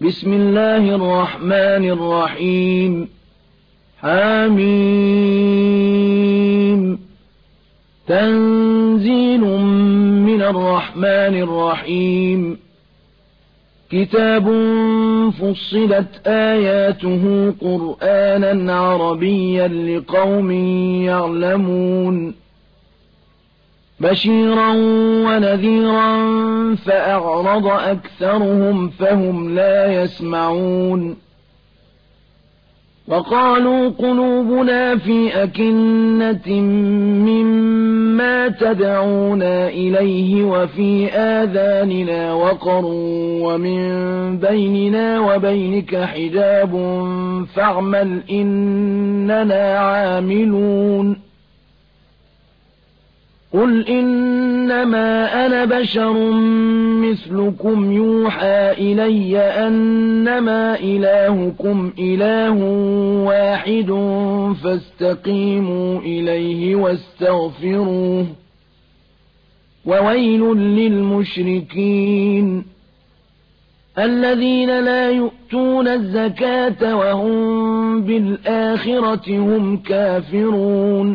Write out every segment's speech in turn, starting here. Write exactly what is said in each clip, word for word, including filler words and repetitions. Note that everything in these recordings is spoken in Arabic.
بسم الله الرحمن الرحيم حميم تنزيل من الرحمن الرحيم كتاب فصلت آياته قرآنا عربيا لقوم يعلمون بشيرا ونذيرا فأعرض أكثرهم فهم لا يسمعون وقالوا قلوبنا في أكنة مما تدعونا إليه وفي آذاننا وقر ومن بيننا وبينك حجاب فاعمل إننا عاملون قل إنما أنا بشر مثلكم يوحى إلي أنما إلهكم إله واحد فاستقيموا إليه واستغفروه وويل للمشركين الذين لا يؤتون الزكاة وهم بالآخرة هم كافرون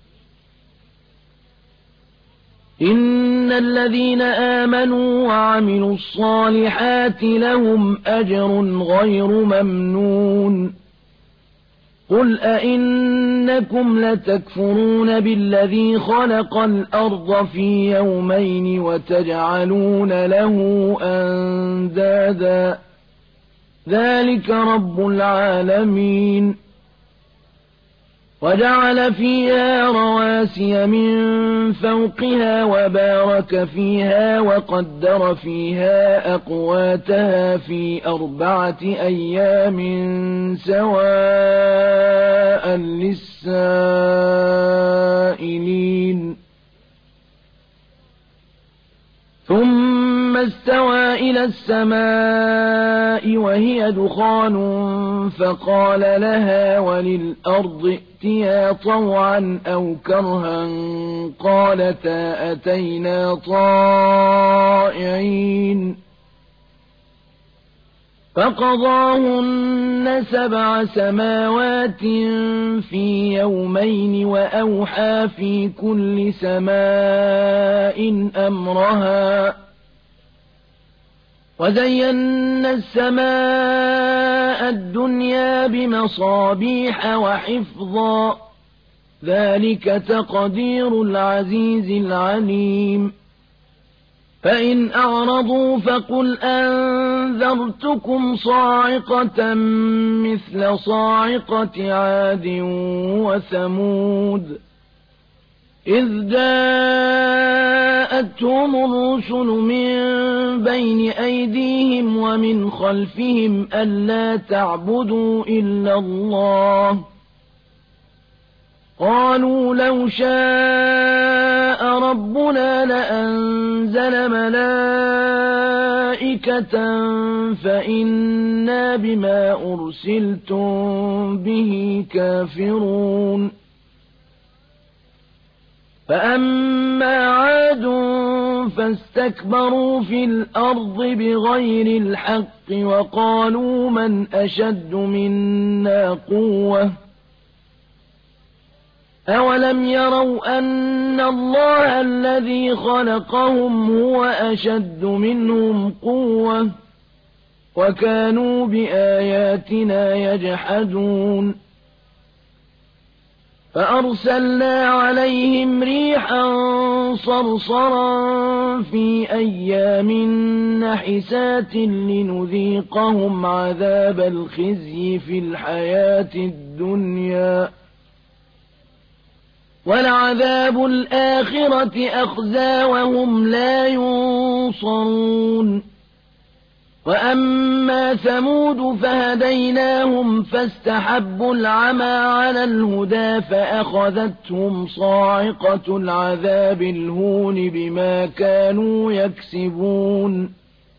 إن الذين آمنوا وعملوا الصالحات لهم أجر غير ممنون قل أئنكم لتكفرون بالذي خلق الأرض في يومين وتجعلون له أندادا ذلك رب العالمين وجعل فيها رواسي من فوقها وبارك فيها وقدر فيها أقواتها في أربعة أيام سواء للسائلين ثم استوى إلى السماء وهي دخان فقال لها وللأرض ائتيا طوعا أو كرها قالتا أتينا طائعين فقضاهن سبع سماوات في يومين وأوحى في كل سماء أمرها وزينا السماء الدنيا بمصابيح وحفظا ذلك تقدير العزيز العليم فإن أعرضوا فقل أنذرتكم صاعقة مثل صاعقة عاد وثمود إذ جاءتهم الرسل من بين أيديهم ومن خلفهم ألا تعبدوا إلا الله قالوا لو شاء ربنا لأنزل ملائكة فإنا بما أرسلتم به كافرون فأما عاد فاستكبروا في الأرض بغير الحق وقالوا من أشد منا قوة أولم يروا أن الله الذي خلقهم هو أشد منهم قوة وكانوا بآياتنا يجحدون فأرسلنا عليهم ريحا صرصرا في أيام نحسات لنذيقهم عذاب الخزي في الحياة الدنيا ولعذاب الآخرة أخزى وهم لا ينصرون وأما ثمود فهديناهم فاستحبوا العمى على الهدى فأخذتهم صاعقة العذاب الهون بما كانوا يكسبون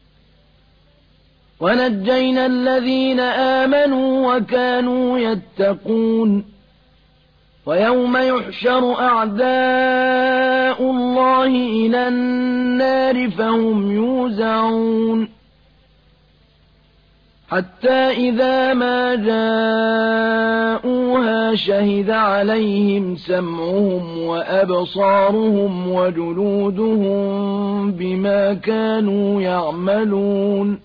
ونجينا الذين آمنوا وكانوا يتقون ويوم يحشر أعداء الله إلى النار فهم يوزعون حتى إذا ما جاءوها شهد عليهم سمعهم وأبصارهم وجلودهم بما كانوا يعملون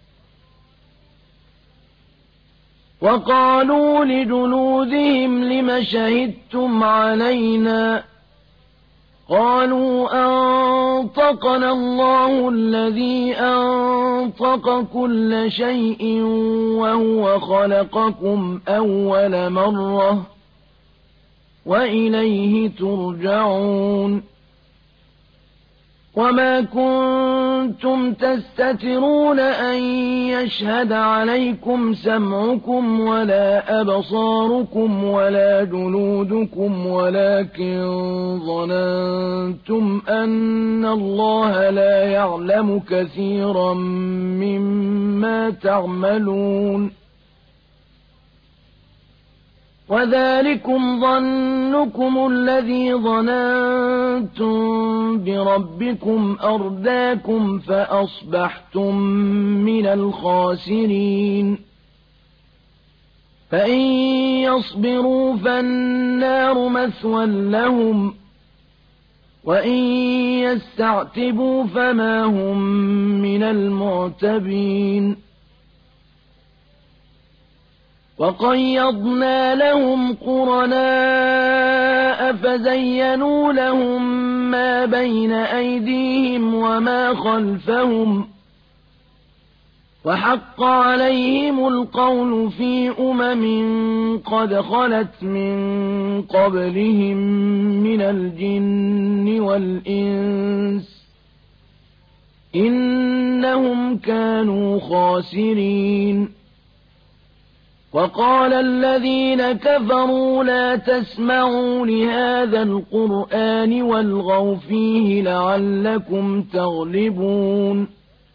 وقالوا لجلودهم لم شهدتم علينا قالوا أنطقنا الله الذي أنطق كل شيء وهو خلقكم أول مرة وإليه ترجعون وما كنتم تستترون أن يشهد عليكم سمعكم ولا أبصاركم ولا جلودكم ولكن ظننتم أن الله لا يعلم كثيرا مما تعملون وذلكم ظنكم الذي ظننتم بربكم أرداكم فأصبحتم من الخاسرين فإن يصبروا فالنار مثوى لهم وإن يستعتبوا فما هم من المعتبين وقيضنا لهم قرناء فزينوا لهم ما بين أيديهم وما خلفهم وحق عليهم القول في أمم قد خلت من قبلهم من الجن والإنس إنهم كانوا خاسرين وقال الذين كفروا لا تسمعوا لهذا القرآن والغوا فيه لعلكم تغلبون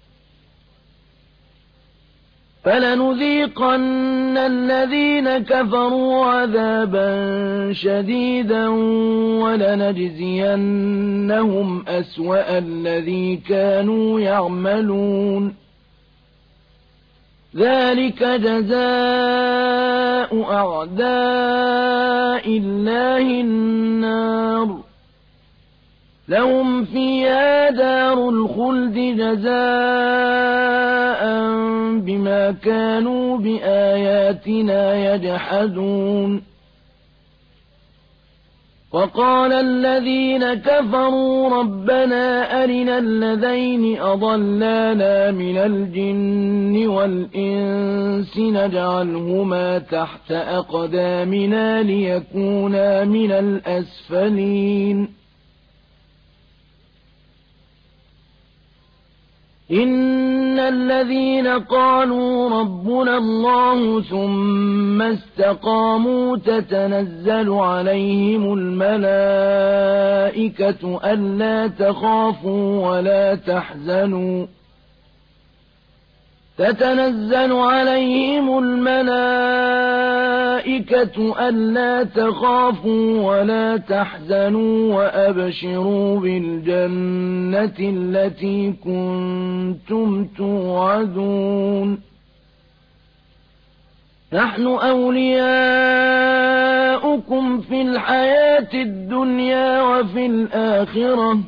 فلنذيقن الذين كفروا عذابا شديدا ولنجزينهم أسوأ الذي كانوا يعملون ذلك جزاء أعداء الله النار لهم فيها دار الخلد جزاء بما كانوا بآياتنا يجحدون وقال الذين كفروا ربنا أرنا الذين أضلانا من الجن والإنس نجعلهما تحت أقدامنا ليكونا من الأسفلين إن الذين قالوا ربنا الله ثم استقاموا تتنزل عليهم الملائكة ألا تخافوا ولا تحزنوا تتنزل عليهم الملائكة ألا تخافوا ولا تحزنوا وأبشروا بالجنة التي كنتم توعدون نحن أولياؤكم في الحياة الدنيا وفي الآخرة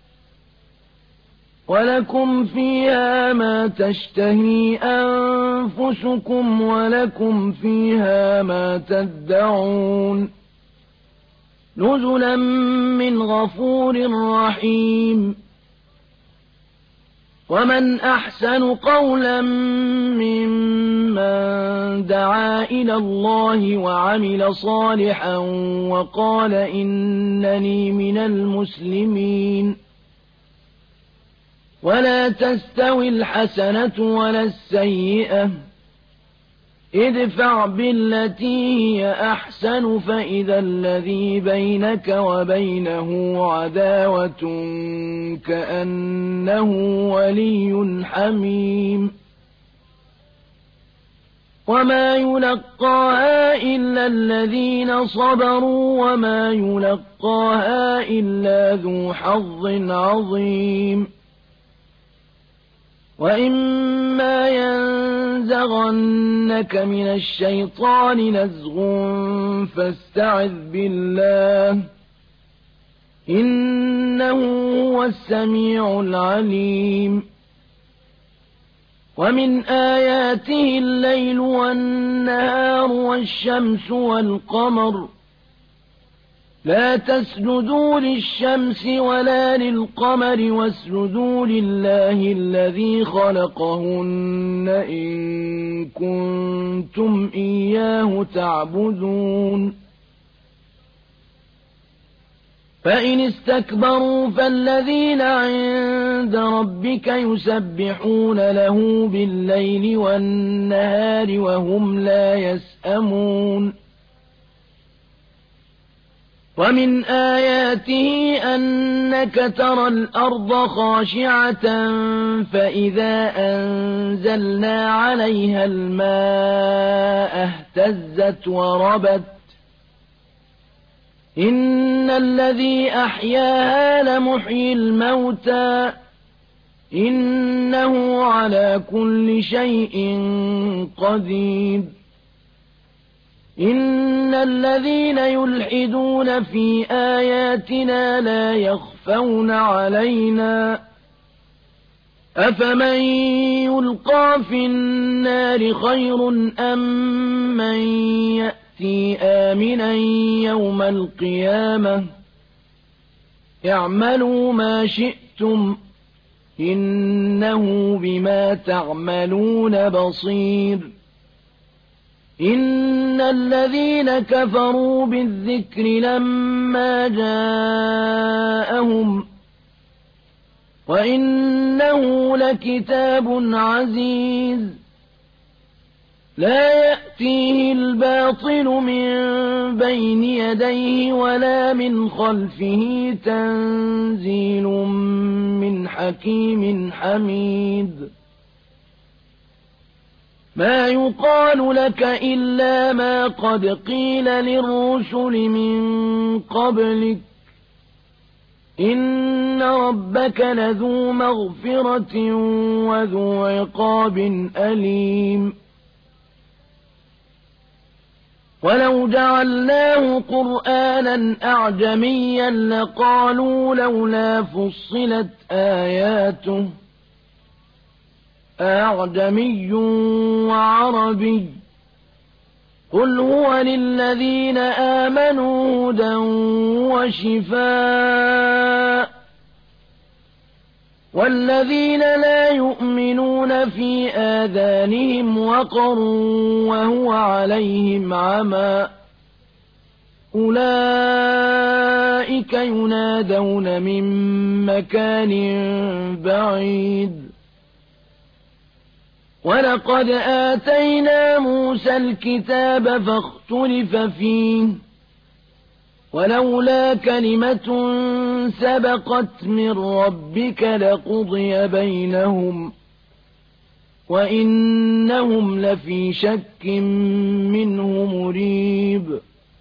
ولكم فيها ما تشتهي أنفسكم ولكم فيها ما تدعون نزلا من غفور رحيم ومن أحسن قولا ممن دعا إلى الله وعمل صالحا وقال إنني من المسلمين ولا تستوي الحسنة ولا السيئة ادفع بالتي هي أحسن فإذا الذي بينك وبينه عداوة كأنه ولي حميم وما يلقاها إلا الذين صبروا وما يلقاها إلا ذو حظ عظيم وإما ينزغنك ينزغنك من الشيطان نزغ فاستعذ بالله إنه هو السميع العليم ومن آياته الليل والنهار والشمس والقمر لا تسجدوا للشمس ولا للقمر واسجدوا لله الذي خلقهن إن كنتم إياه تعبدون فإن استكبروا فالذين عند ربك يسبحون له بالليل والنهار وهم لا يسأمون ومن آياته أنك ترى الأرض خاشعة فإذا أنزلنا عليها الماء اهتزت وربت إن الذي أحياها لمحيي الموتى إنه على كل شيء قدير إن الذين يلحدون في آياتنا لا يخفون علينا أفمن يلقى في النار خير أم من يأتي آمنا يوم القيامة اعملوا ما شئتم إنه بما تعملون بصير إن الذين كفروا بالذكر لما جاءهم وإنه لكتاب عزيز لا يأتيه الباطل من بين يديه ولا من خلفه تنزيل من حكيم حميد ما يقال لك إلا ما قد قيل للرسل من قبلك إن ربك لذو مغفرة وذو عقاب أليم ولو جعلناه قرآنا أعجميا لقالوا لولا فصلت آياته أعجمي وعربي قل هو للذين آمنوا هدى وشفاء والذين لا يؤمنون في آذانهم وقر وهو عليهم عمى أولئك ينادون من مكان بعيد ولقد آتينا موسى الكتاب فاختلف فيه ولولا كلمة سبقت من ربك لقضي بينهم وإنهم لفي شك منه مريب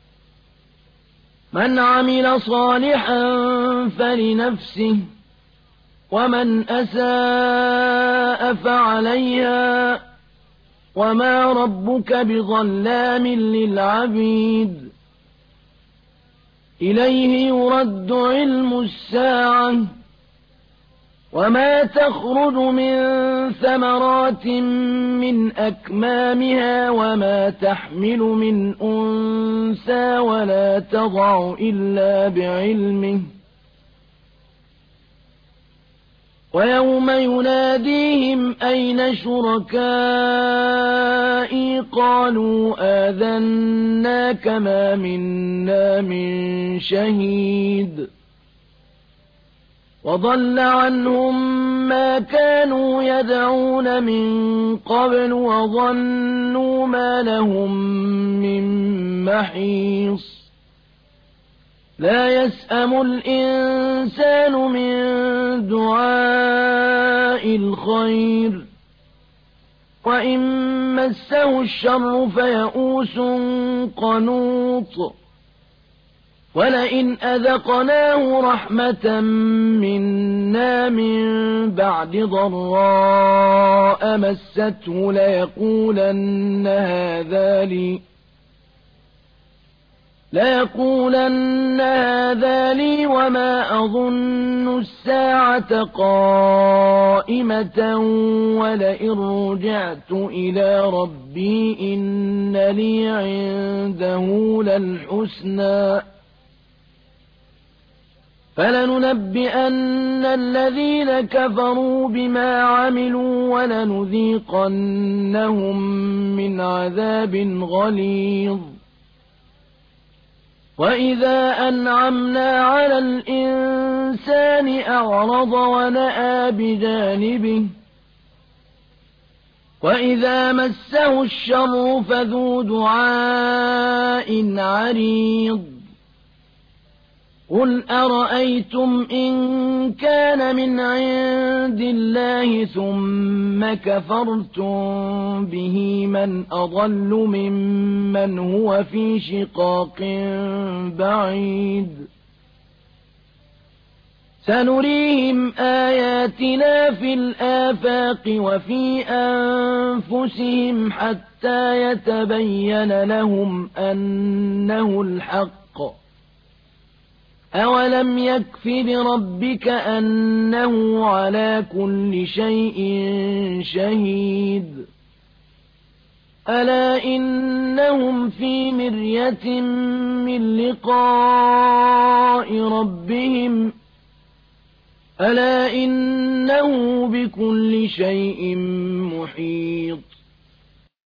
من عمل صالحا فلنفسه ومن أساء فعليها وما ربك بظلام للعبيد إليه يرد علم الساعة وما تخرج من ثمرات من أكمامها وما تحمل من أنثى ولا تضع إلا بعلمه ويوم يناديهم أين شركائي قالوا آذناك ما منا من شهيد وضل عنهم ما كانوا يدعون من قبل وظنوا ما لهم من محيص لا يسأم الإنسان من دعاء الخير وإن مسه الشر فيئوس قنوط وَلَئِنْ أَذَقْنَاهُ رَحْمَةً مِنَّا مِن بَعْدِ ضَرَّاءَ مَسَّتْهُ لَيَقُولَنَّ هَٰذَا لِي لَيَقُولَنَّ هَٰذَا لِي وَمَا أَظُنُّ السَّاعَةَ قَائِمَةً وَلَئِن رُّجِعْتُ إِلَىٰ رَبِّي إِنَّ لِي عِندَهُ لَلْحُسْنَىٰ فَلَنُنَبِّئَنَّ الَّذِينَ كَفَرُوا بِمَا عَمِلُوا وَلَنُذِيقَنَّهُم مِّنْ عَذَابٍ غَلِيظٍ وَإِذَا أَنْعَمْنَا عَلَى الْإِنسَانِ أَعْرَضَ وَنَأَىٰ بِجَانِبِهِ وَإِذَا مَسَّهُ الشَّرُّ فَذُو دُعَاءٍ عَرِيضٍ قُلْ أَرَأَيْتُمْ إِن كَانَ مِنْ عِندِ اللَّهِ ثُمَّ كَفَرْتُم بِهِ مَنْ أَضَلُّ مِمَّنْ هُوَ فِي شِقَاقٍ بَعِيدٍ سَنُرِيهِمْ آيَاتِنَا فِي الْآفَاقِ وَفِي أَنفُسِهِمْ حَتَّىٰ يَتَبَيَّنَ لَهُمْ أَنَّهُ الْحَقُّ أَوَلَمْ يَكْفِ بِرَبِّكَ أَنَّهُ عَلَىٰ كُلِّ شَيْءٍ شَهِيدٌ أَلَا إِنَّهُمْ فِي مِرْيَةٍ مِّن لِّقَاءِ رَبِّهِمْ أَلَا إِنَّهُ بِكُلِّ شَيْءٍ مُّحِيطٌ